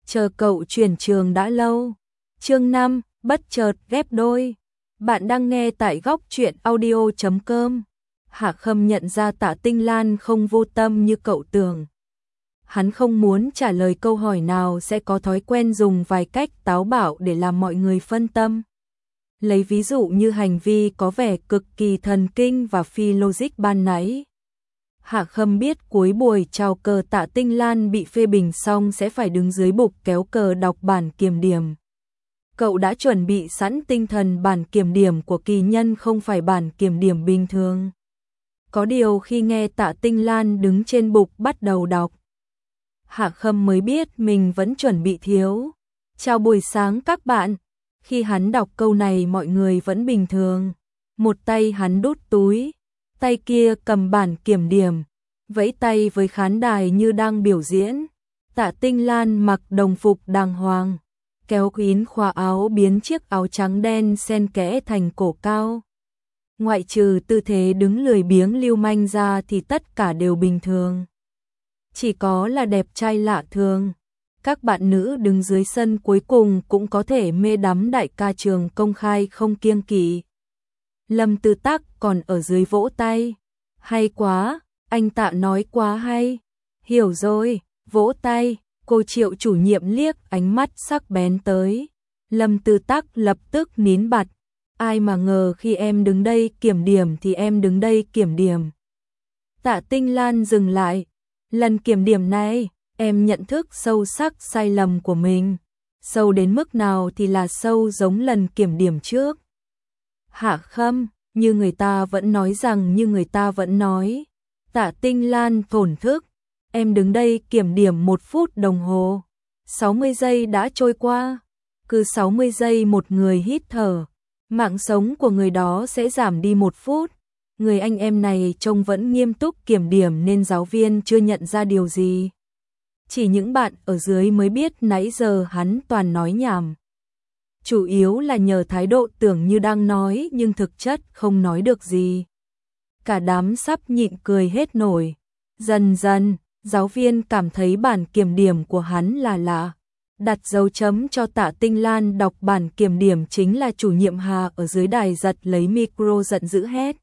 chờ cậu chuyển trường đã lâu. Chương 5, bất chợt ghép đôi. Bạn đang nghe tại góc truyện audio.com. Hạ Khâm nhận ra Tạ Tinh Lan không vô tâm như cậu tưởng. Hắn không muốn trả lời câu hỏi nào sẽ có thói quen dùng vài cách táo bạo để làm mọi người phân tâm. Lấy ví dụ như hành vi có vẻ cực kỳ thần kinh và phi logic ban nãy. Hạ Khâm biết cuối buổi chào cờ Tạ Tinh Lan bị phê bình xong sẽ phải đứng dưới bục kéo cờ đọc bản kiểm điểm. Cậu đã chuẩn bị sẵn tinh thần bản kiểm điểm của kỳ nhân không phải bản kiểm điểm bình thường. Có điều khi nghe Tạ Tinh Lan đứng trên bục bắt đầu đọc, Hạ Khâm mới biết mình vẫn chuẩn bị thiếu. Chào buổi sáng các bạn. Khi hắn đọc câu này mọi người vẫn bình thường. Một tay hắn đút túi, tay kia cầm bản kiểm điểm, vẫy tay với khán đài như đang biểu diễn. Tạ Tinh Lan mặc đồng phục đàng hoàng, kéo kín khóa áo biến chiếc áo trắng đen xen kẽ thành cổ cao. Ngoại trừ tư thế đứng lười biếng lưu manh ra thì tất cả đều bình thường. Chỉ có là đẹp trai lạ thường. Các bạn nữ đứng dưới sân cuối cùng cũng có thể mê đắm đại ca trường công khai không kiêng kỵ. Lâm Tư Tắc còn ở dưới vỗ tay. Hay quá, anh Tạ nói quá hay. Hiểu rồi, vỗ tay. Cô Triệu chủ nhiệm liếc ánh mắt sắc bén tới. Lâm Tư Tắc lập tức nín bặt. Ai mà ngờ khi em đứng đây kiểm điểm thì em đứng đây kiểm điểm. Tạ Tinh Lan dừng lại. Lần kiểm điểm này, em nhận thức sâu sắc sai lầm của mình. Sâu đến mức nào thì là sâu giống lần kiểm điểm trước. Hạ Khâm, như người ta vẫn nói rằng như người ta vẫn nói. Tạ Tinh Lan thổn thức. Em đứng đây kiểm điểm 1 phút đồng hồ. 60 giây đã trôi qua. Cứ 60 giây một người hít thở, mạng sống của người đó sẽ giảm đi 1 phút. Người anh em này trông vẫn nghiêm túc kiểm điểm nên giáo viên chưa nhận ra điều gì. Chỉ những bạn ở dưới mới biết nãy giờ hắn toàn nói nhảm. Chủ yếu là nhờ thái độ tưởng như đang nói nhưng thực chất không nói được gì. Cả đám sắp nhịn cười hết nổi. Dần dần, giáo viên cảm thấy bản kiểm điểm của hắn là lạ. Đặt dấu chấm cho Tạ Tinh Lan đọc bản kiểm điểm chính là chủ nhiệm Hà ở dưới đài giật lấy micro giận dữ hét.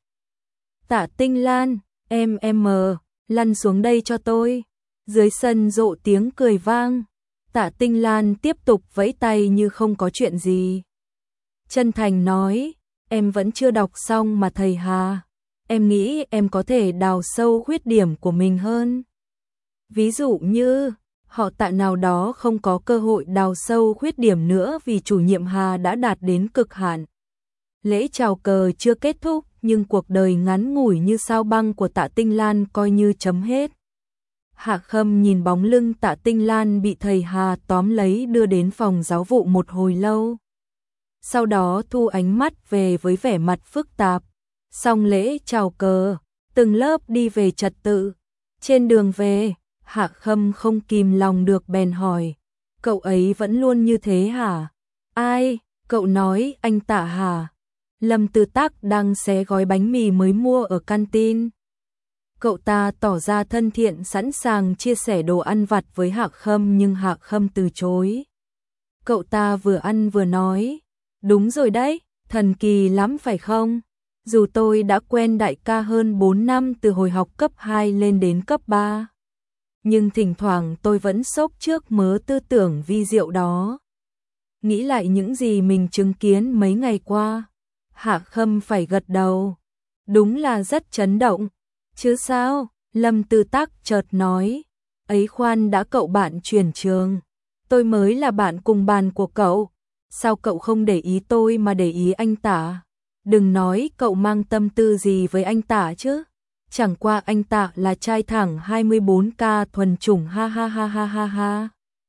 Tạ Tinh Lan, em lăn xuống đây cho tôi. Dưới sân rộ tiếng cười vang. Tạ Tinh Lan tiếp tục vẫy tay như không có chuyện gì. Chân thành nói, em vẫn chưa đọc xong mà thầy Hà. Em nghĩ em có thể đào sâu khuyết điểm của mình hơn. Ví dụ như, họ Tạ nào đó không có cơ hội đào sâu khuyết điểm nữa vì chủ nhiệm Hà đã đạt đến cực hạn. Lễ chào cờ chưa kết thúc nhưng cuộc đời ngắn ngủi như sao băng của Tạ Tinh Lan coi như chấm hết. Hạ Khâm nhìn bóng lưng Tạ Tinh Lan bị thầy Hà tóm lấy đưa đến phòng giáo vụ một hồi lâu. Sau đó thu ánh mắt về với vẻ mặt phức tạp. Xong lễ chào cờ, từng lớp đi về trật tự. Trên đường về, Hạ Khâm không kìm lòng được bèn hỏi. Cậu ấy vẫn luôn như thế hả? Ai? Cậu nói anh Tạ hả? Lâm Tư Tắc đang xé gói bánh mì mới mua ở canteen. Cậu ta tỏ ra thân thiện sẵn sàng chia sẻ đồ ăn vặt với Hạ Khâm nhưng Hạ Khâm từ chối. Cậu ta vừa ăn vừa nói. Đúng rồi đấy, thần kỳ lắm phải không? Dù tôi đã quen đại ca hơn 4 năm từ hồi học cấp 2 lên đến cấp 3. Nhưng thỉnh thoảng tôi vẫn sốc trước mớ tư tưởng vi diệu đó. Nghĩ lại những gì mình chứng kiến mấy ngày qua. Hạ Khâm phải gật đầu. Đúng là rất chấn động. Chứ sao? Lâm Tư Tắc chợt nói. Ấy khoan đã, cậu bạn chuyển trường. Tôi mới là bạn cùng bàn của cậu. Sao cậu không để ý tôi mà để ý anh Tạ? Đừng nói cậu mang tâm tư gì với anh Tạ chứ. Chẳng qua anh Tạ là trai thẳng 24K thuần chủng ha ha ha ha ha ha.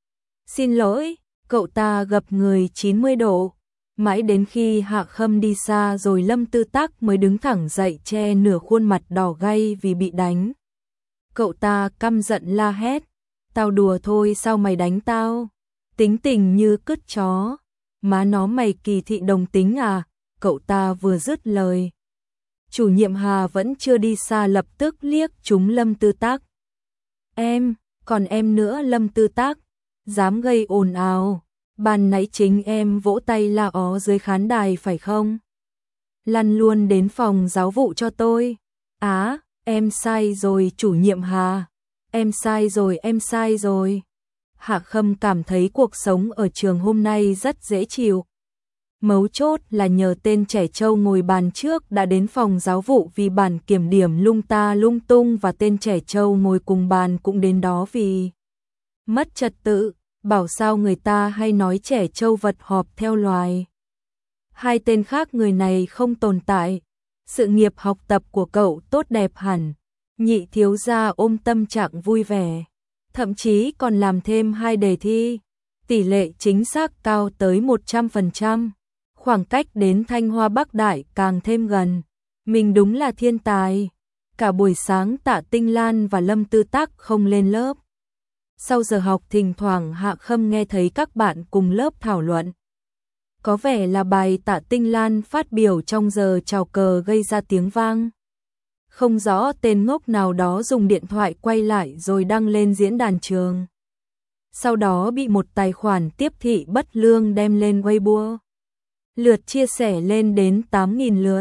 Xin lỗi, cậu ta gập người 90 độ. Mãi đến khi Hạ Khâm đi xa rồi Lâm Tư Tắc mới đứng thẳng dậy che nửa khuôn mặt đỏ gay vì bị đánh. Cậu ta căm giận la hét. Tao đùa thôi sao mày đánh tao? Tính tình như cứt chó. Má nó mày kỳ thị đồng tính à? Cậu ta vừa dứt lời. Chủ nhiệm Hà vẫn chưa đi xa lập tức liếc trúng Lâm Tư Tắc. Em, còn em nữa Lâm Tư Tắc. dám gây ồn ào. Ban nãy chính em vỗ tay la ó dưới khán đài phải không? Lăn luôn đến phòng giáo vụ cho tôi. Á, em sai rồi chủ nhiệm Hà. Em sai rồi. Hạ Khâm cảm thấy cuộc sống ở trường hôm nay rất dễ chịu. Mấu chốt là nhờ tên trẻ trâu ngồi bàn trước đã đến phòng giáo vụ vì bản kiểm điểm lung ta lung tung, và tên trẻ trâu ngồi cùng bàn cũng đến đó vì mất trật tự. Bảo sao người ta hay nói trẻ trâu vật họp theo loài. Hai tên khác người này không tồn tại. Sự nghiệp học tập của cậu tốt đẹp hẳn. Nhị thiếu gia ôm tâm trạng vui vẻ. Thậm chí còn làm thêm 2 đề thi. Tỷ lệ chính xác cao tới 100%. Khoảng cách đến Thanh Hoa Bắc Đại càng thêm gần. Mình đúng là thiên tài. Cả buổi sáng Tạ Tinh Lan và Lâm Tư Tác không lên lớp. Sau giờ học thỉnh thoảng Hạ Khâm nghe thấy các bạn cùng lớp thảo luận. Có vẻ là bài Tạ Tinh Lan phát biểu trong giờ chào cờ gây ra tiếng vang. Không rõ tên ngốc nào đó dùng điện thoại quay lại rồi đăng lên diễn đàn trường. Sau đó bị một tài khoản tiếp thị bất lương đem lên Weibo. Lượt chia sẻ lên đến 8.000 lượt.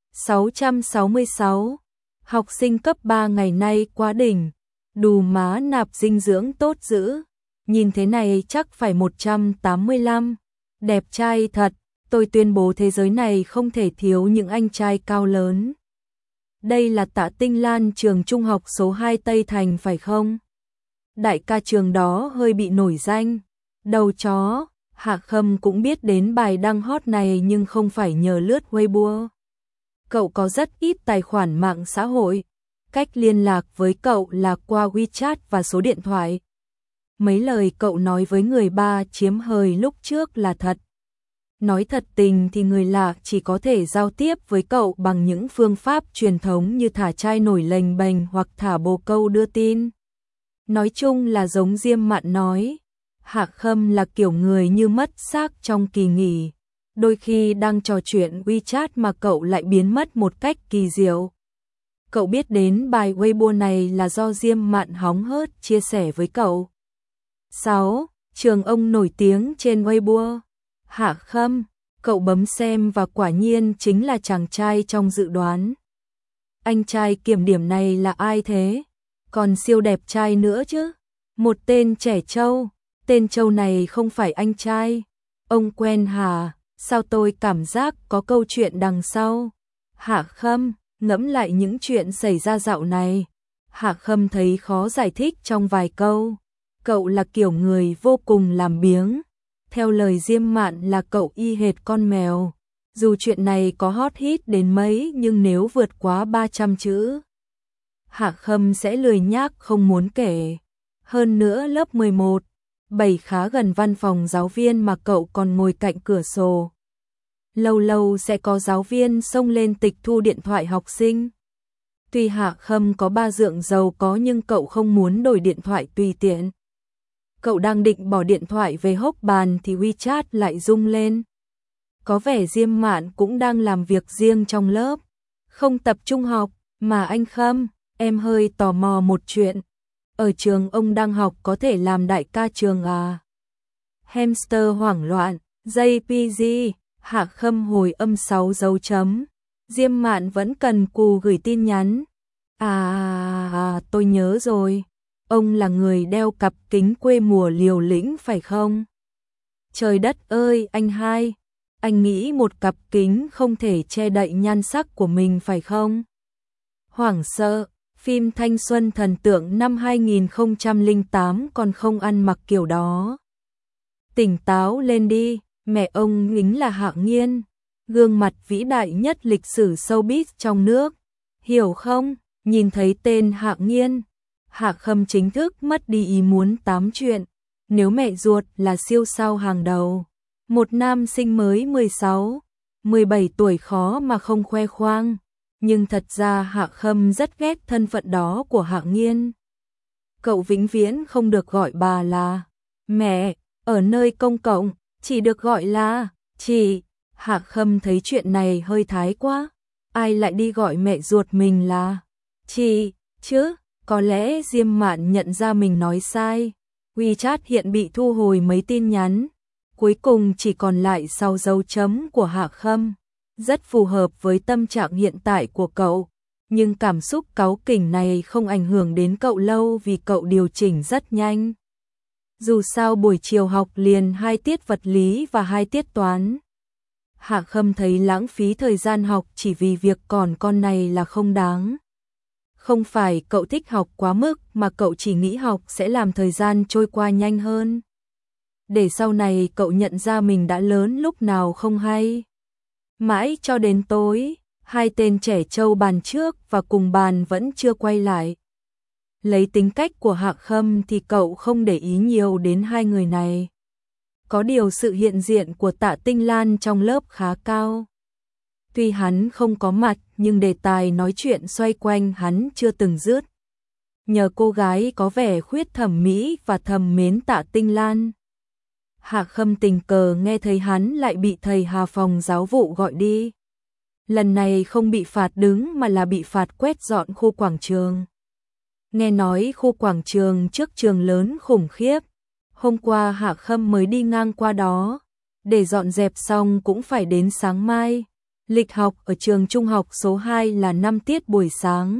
666. Học sinh cấp 3 ngày nay quá đỉnh. Đù má nạp dinh dưỡng tốt dữ. Nhìn thế này chắc phải 185. Đẹp trai thật. Tôi tuyên bố thế giới này không thể thiếu những anh trai cao lớn. Đây là Tạ Tinh Lan, trường trung học số 2 Tây Thành phải không? Đại ca trường đó hơi bị nổi danh. Đầu chó. Hạ Khâm cũng biết đến bài đăng hot này nhưng không phải nhờ lướt Weibo. Cậu có rất ít tài khoản mạng xã hội. Cách liên lạc với cậu là qua WeChat và số điện thoại. Mấy lời cậu nói với người ba chiếm hời lúc trước là thật. Nói thật tình thì người lạ chỉ có thể giao tiếp với cậu bằng những phương pháp truyền thống như thả chai nổi lềnh bềnh hoặc thả bồ câu đưa tin. Nói chung là giống Diêm Mạn nói, Hạ Khâm là kiểu người như mất xác trong kỳ nghỉ. Đôi khi đang trò chuyện WeChat mà cậu lại biến mất một cách kỳ diệu. Cậu biết đến bài Weibo này là do Diêm Mạn hóng hớt chia sẻ với cậu. 6. Trường ông nổi tiếng trên Weibo. Hạ Khâm, cậu bấm xem và quả nhiên chính là chàng trai trong dự đoán. Anh trai kiểm điểm này là ai thế? Còn siêu đẹp trai nữa chứ. Một tên trẻ trâu. Tên trâu này không phải anh trai. Ông quen hả? Sao tôi cảm giác có câu chuyện đằng sau? Hạ Khâm, ngẫm lại những chuyện xảy ra dạo này. Hạ Khâm thấy khó giải thích trong vài câu. Cậu là kiểu người vô cùng làm biếng. Theo lời Diêm Mạn là cậu y hệt con mèo. Dù chuyện này có hot hit đến mấy nhưng nếu vượt quá 300 chữ, Hạ Khâm sẽ lười nhác không muốn kể. Hơn nữa lớp 11, 7 khá gần văn phòng giáo viên mà cậu còn ngồi cạnh cửa sổ. Lâu lâu sẽ có giáo viên xông lên tịch thu điện thoại học sinh. Tuy Hạ Khâm có ba dượng giàu có nhưng cậu không muốn đổi điện thoại tùy tiện. Cậu đang định bỏ điện thoại về hốc bàn thì WeChat lại rung lên. Có vẻ Diêm Mạn cũng đang làm việc riêng trong lớp, không tập trung học. Mà anh Khâm, em hơi tò mò một chuyện. Ở trường ông đang học có thể làm đại ca trường à? Hamster hoảng loạn, JPG, Hạ Khâm hồi âm 6 dấu chấm. Diêm Mạn vẫn cần cù gửi tin nhắn. Tôi nhớ rồi. Ông là người đeo cặp kính quê mùa liều lĩnh phải không? Trời đất ơi anh hai, anh nghĩ một cặp kính không thể che đậy nhan sắc của mình phải không? Hoảng sợ, phim thanh xuân thần tượng năm 2008 còn không ăn mặc kiểu đó. Tỉnh táo lên đi, mẹ ông lính là Hạ Nghiên, gương mặt vĩ đại nhất lịch sử showbiz trong nước. Hiểu không? Nhìn thấy tên Hạ Nghiên, Hạ Khâm chính thức mất đi ý muốn tám chuyện. Nếu mẹ ruột là siêu sao hàng đầu, một nam sinh mới 16, 17 tuổi khó mà không khoe khoang. Nhưng thật ra Hạ Khâm rất ghét thân phận đó của Hạ Nghiên. Cậu vĩnh viễn không được gọi bà là mẹ, ở nơi công cộng, chỉ được gọi là chị. Hạ Khâm thấy chuyện này hơi thái quá. Ai lại đi gọi mẹ ruột mình là chị, chứ? Có lẽ Diêm Mạn nhận ra mình nói sai. WeChat hiện bị thu hồi mấy tin nhắn, cuối cùng chỉ còn lại 6 dấu chấm của Hạ Khâm, rất phù hợp với tâm trạng hiện tại của cậu, nhưng cảm xúc cáu kỉnh này không ảnh hưởng đến cậu lâu vì cậu điều chỉnh rất nhanh. Dù sao buổi chiều học liền 2 tiết vật lý và 2 tiết toán. Hạ Khâm thấy lãng phí thời gian học chỉ vì việc còn con này là không đáng. Không phải cậu thích học quá mức mà cậu chỉ nghĩ học sẽ làm thời gian trôi qua nhanh hơn. Để sau này cậu nhận ra mình đã lớn lúc nào không hay. Mãi cho đến tối, hai tên trẻ trâu bàn trước và cùng bàn vẫn chưa quay lại. Lấy tính cách của Hạ Khâm thì cậu không để ý nhiều đến hai người này. Có điều sự hiện diện của Tạ Tinh Lan trong lớp khá cao. Tuy hắn không có mặt nhưng đề tài nói chuyện xoay quanh hắn chưa từng dứt. Nhờ cô gái có vẻ khuyết thẩm mỹ và thầm mến Tạ Tinh Lan. Hạ Khâm tình cờ nghe thấy hắn lại bị thầy Hà phòng giáo vụ gọi đi. Lần này không bị phạt đứng mà là bị phạt quét dọn khu quảng trường. Nghe nói khu quảng trường trước trường lớn khủng khiếp. Hôm qua Hạ Khâm mới đi ngang qua đó. Để dọn dẹp xong cũng phải đến sáng mai. Lịch học ở trường trung học số 2 là 5 tiết buổi sáng,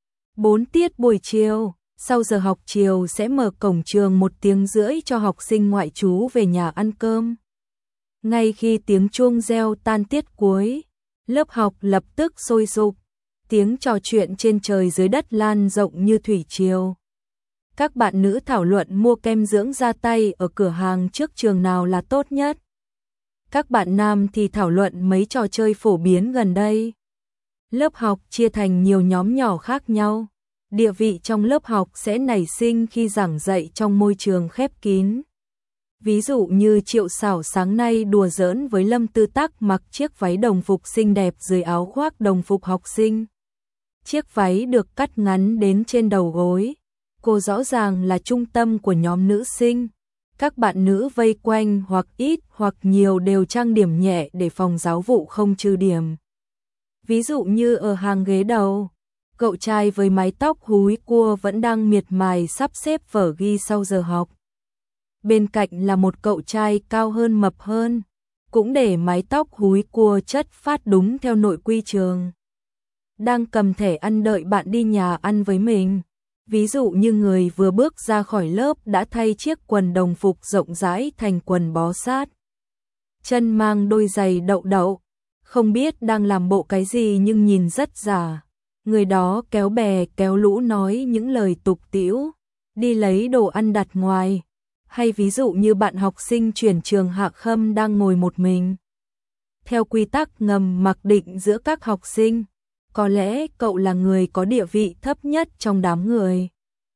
4 tiết buổi chiều. Sau giờ học chiều sẽ mở cổng trường 1 tiếng rưỡi cho học sinh ngoại trú về nhà ăn cơm. Ngay khi tiếng chuông reo tan tiết cuối, lớp học lập tức sôi sục, tiếng trò chuyện trên trời dưới đất lan rộng như thủy triều. Các bạn nữ thảo luận mua kem dưỡng da tay ở cửa hàng trước trường nào là tốt nhất. Các bạn nam thì thảo luận mấy trò chơi phổ biến gần đây. Lớp học chia thành nhiều nhóm nhỏ khác nhau. Địa vị trong lớp học sẽ nảy sinh khi giảng dạy trong môi trường khép kín. Ví dụ như Triệu Xảo sáng nay đùa giỡn với Lâm Tư Tắc mặc chiếc váy đồng phục xinh đẹp dưới áo khoác đồng phục học sinh. Chiếc váy được cắt ngắn đến trên đầu gối. Cô rõ ràng là trung tâm của nhóm nữ sinh. Các bạn nữ vây quanh hoặc ít hoặc nhiều đều trang điểm nhẹ để phòng giáo vụ không trừ điểm. Ví dụ như ở hàng ghế đầu, cậu trai với mái tóc húi cua vẫn đang miệt mài sắp xếp vở ghi sau giờ học. Bên cạnh là một cậu trai cao hơn mập hơn, cũng để mái tóc húi cua chất phát đúng theo nội quy trường. Đang cầm thẻ ăn đợi bạn đi nhà ăn với mình. Ví dụ như người vừa bước ra khỏi lớp đã thay chiếc quần đồng phục rộng rãi thành quần bó sát. Chân mang đôi giày đậu đậu, không biết đang làm bộ cái gì nhưng nhìn rất giả. Người đó kéo bè kéo lũ nói những lời tục tĩu, đi lấy đồ ăn đặt ngoài. Hay ví dụ như bạn học sinh chuyển trường Hạ Khâm đang ngồi một mình. Theo quy tắc ngầm mặc định giữa các học sinh, có lẽ cậu là người có địa vị thấp nhất trong đám người.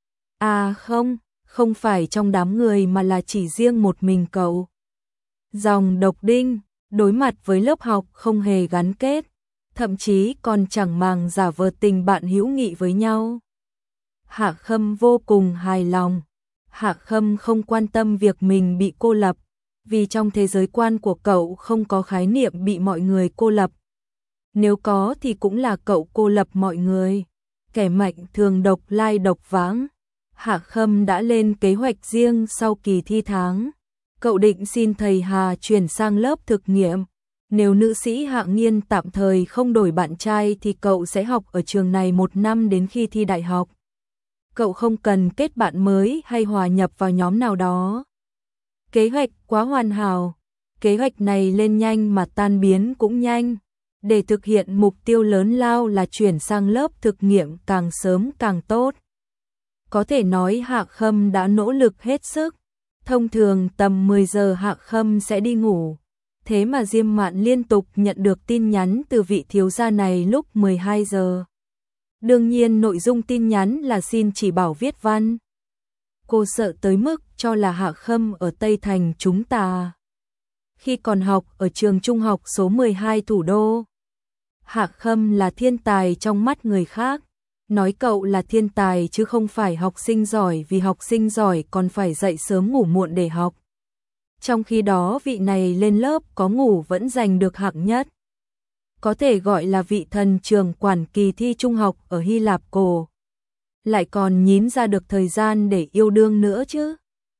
À không phải trong đám người mà là chỉ riêng một mình cậu. Dòng độc đinh, đối mặt với lớp học không hề gắn kết, thậm chí còn chẳng màng giả vờ tình bạn hữu nghị với nhau. Hạ Khâm vô cùng hài lòng. Hạ Khâm không quan tâm việc mình bị cô lập, vì trong thế giới quan của cậu không có khái niệm bị mọi người cô lập. Nếu có thì cũng là cậu cô lập mọi người. Kẻ mạnh thường độc lai độc vãng. Hạ Khâm đã lên kế hoạch riêng sau kỳ thi tháng. Cậu định xin thầy Hà chuyển sang lớp thực nghiệm. Nếu nữ sĩ Hạ Nghiên tạm thời không đổi bạn trai thì cậu sẽ học ở trường này 1 năm đến khi thi đại học. Cậu không cần kết bạn mới hay hòa nhập vào nhóm nào đó. Kế hoạch quá hoàn hảo. Kế hoạch này lên nhanh mà tan biến cũng nhanh. Để thực hiện mục tiêu lớn lao là chuyển sang lớp thực nghiệm càng sớm càng tốt. Có thể nói Hạ Khâm đã nỗ lực hết sức. Thông thường tầm 10 giờ Hạ Khâm sẽ đi ngủ. Thế mà Diêm Mạn liên tục nhận được tin nhắn từ vị thiếu gia này lúc 12 giờ. Đương nhiên nội dung tin nhắn là xin chỉ bảo viết văn. Cô sợ tới mức cho là Hạ Khâm ở Tây Thành chúng ta. Khi còn học ở trường trung học số 12 thủ đô, Hạ Khâm là thiên tài trong mắt người khác. Nói cậu là thiên tài chứ không phải học sinh giỏi, vì học sinh giỏi còn phải dậy sớm ngủ muộn để học. Trong khi đó vị này lên lớp có ngủ vẫn giành được hạng nhất. Có thể gọi là vị thần trường quản kỳ thi trung học ở Hy Lạp cổ. Lại còn nhín ra được thời gian để yêu đương nữa chứ.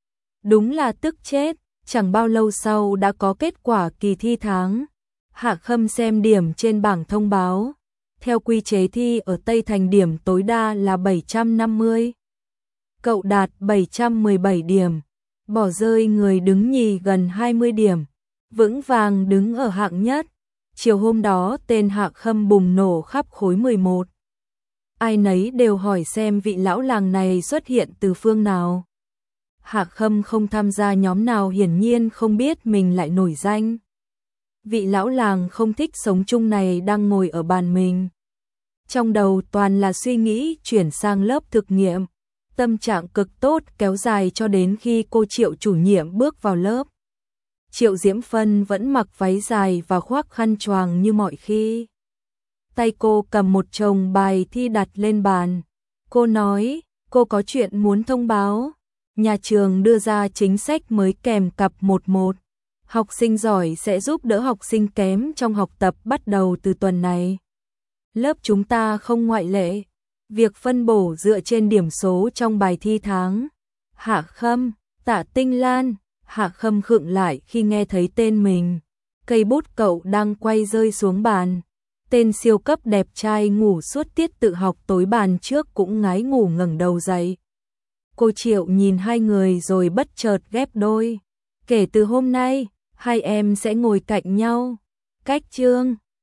Đúng là tức chết, chẳng bao lâu sau đã có kết quả kỳ thi tháng. Hạ Khâm xem điểm trên bảng thông báo. Theo quy chế thi ở Tây Thành điểm tối đa là 750. Cậu đạt 717 điểm, bỏ rơi người đứng nhì gần 20 điểm, vững vàng đứng ở hạng nhất. Chiều hôm đó tên Hạ Khâm bùng nổ khắp khối 11. Ai nấy đều hỏi xem vị lão làng này xuất hiện từ phương nào. Hạ Khâm không tham gia nhóm nào, hiển nhiên không biết mình lại nổi danh. Vị lão làng không thích sống chung này đang ngồi ở bàn mình. Trong đầu toàn là suy nghĩ chuyển sang lớp thực nghiệm. Tâm trạng cực tốt kéo dài cho đến khi cô Triệu chủ nhiệm bước vào lớp. Triệu Diễm Phân vẫn mặc váy dài và khoác khăn choàng như mọi khi. Tay cô cầm một chồng bài thi đặt lên bàn. Cô nói, cô có chuyện muốn thông báo. Nhà trường đưa ra chính sách mới kèm cặp 11. Học sinh giỏi sẽ giúp đỡ học sinh kém trong học tập bắt đầu từ tuần này. Lớp chúng ta không ngoại lệ. Việc phân bổ dựa trên điểm số trong bài thi tháng. Hạ Khâm, Tạ Tinh Lan. Hạ Khâm khựng lại khi nghe thấy tên mình. Cây bút cậu đang quay rơi xuống bàn. Tên siêu cấp đẹp trai ngủ suốt tiết tự học tối bàn trước cũng ngái ngủ ngẩng đầu dậy. Cô Triệu nhìn hai người rồi bất chợt ghép đôi. Kể từ hôm nay, hai em sẽ ngồi cạnh nhau. Cách chương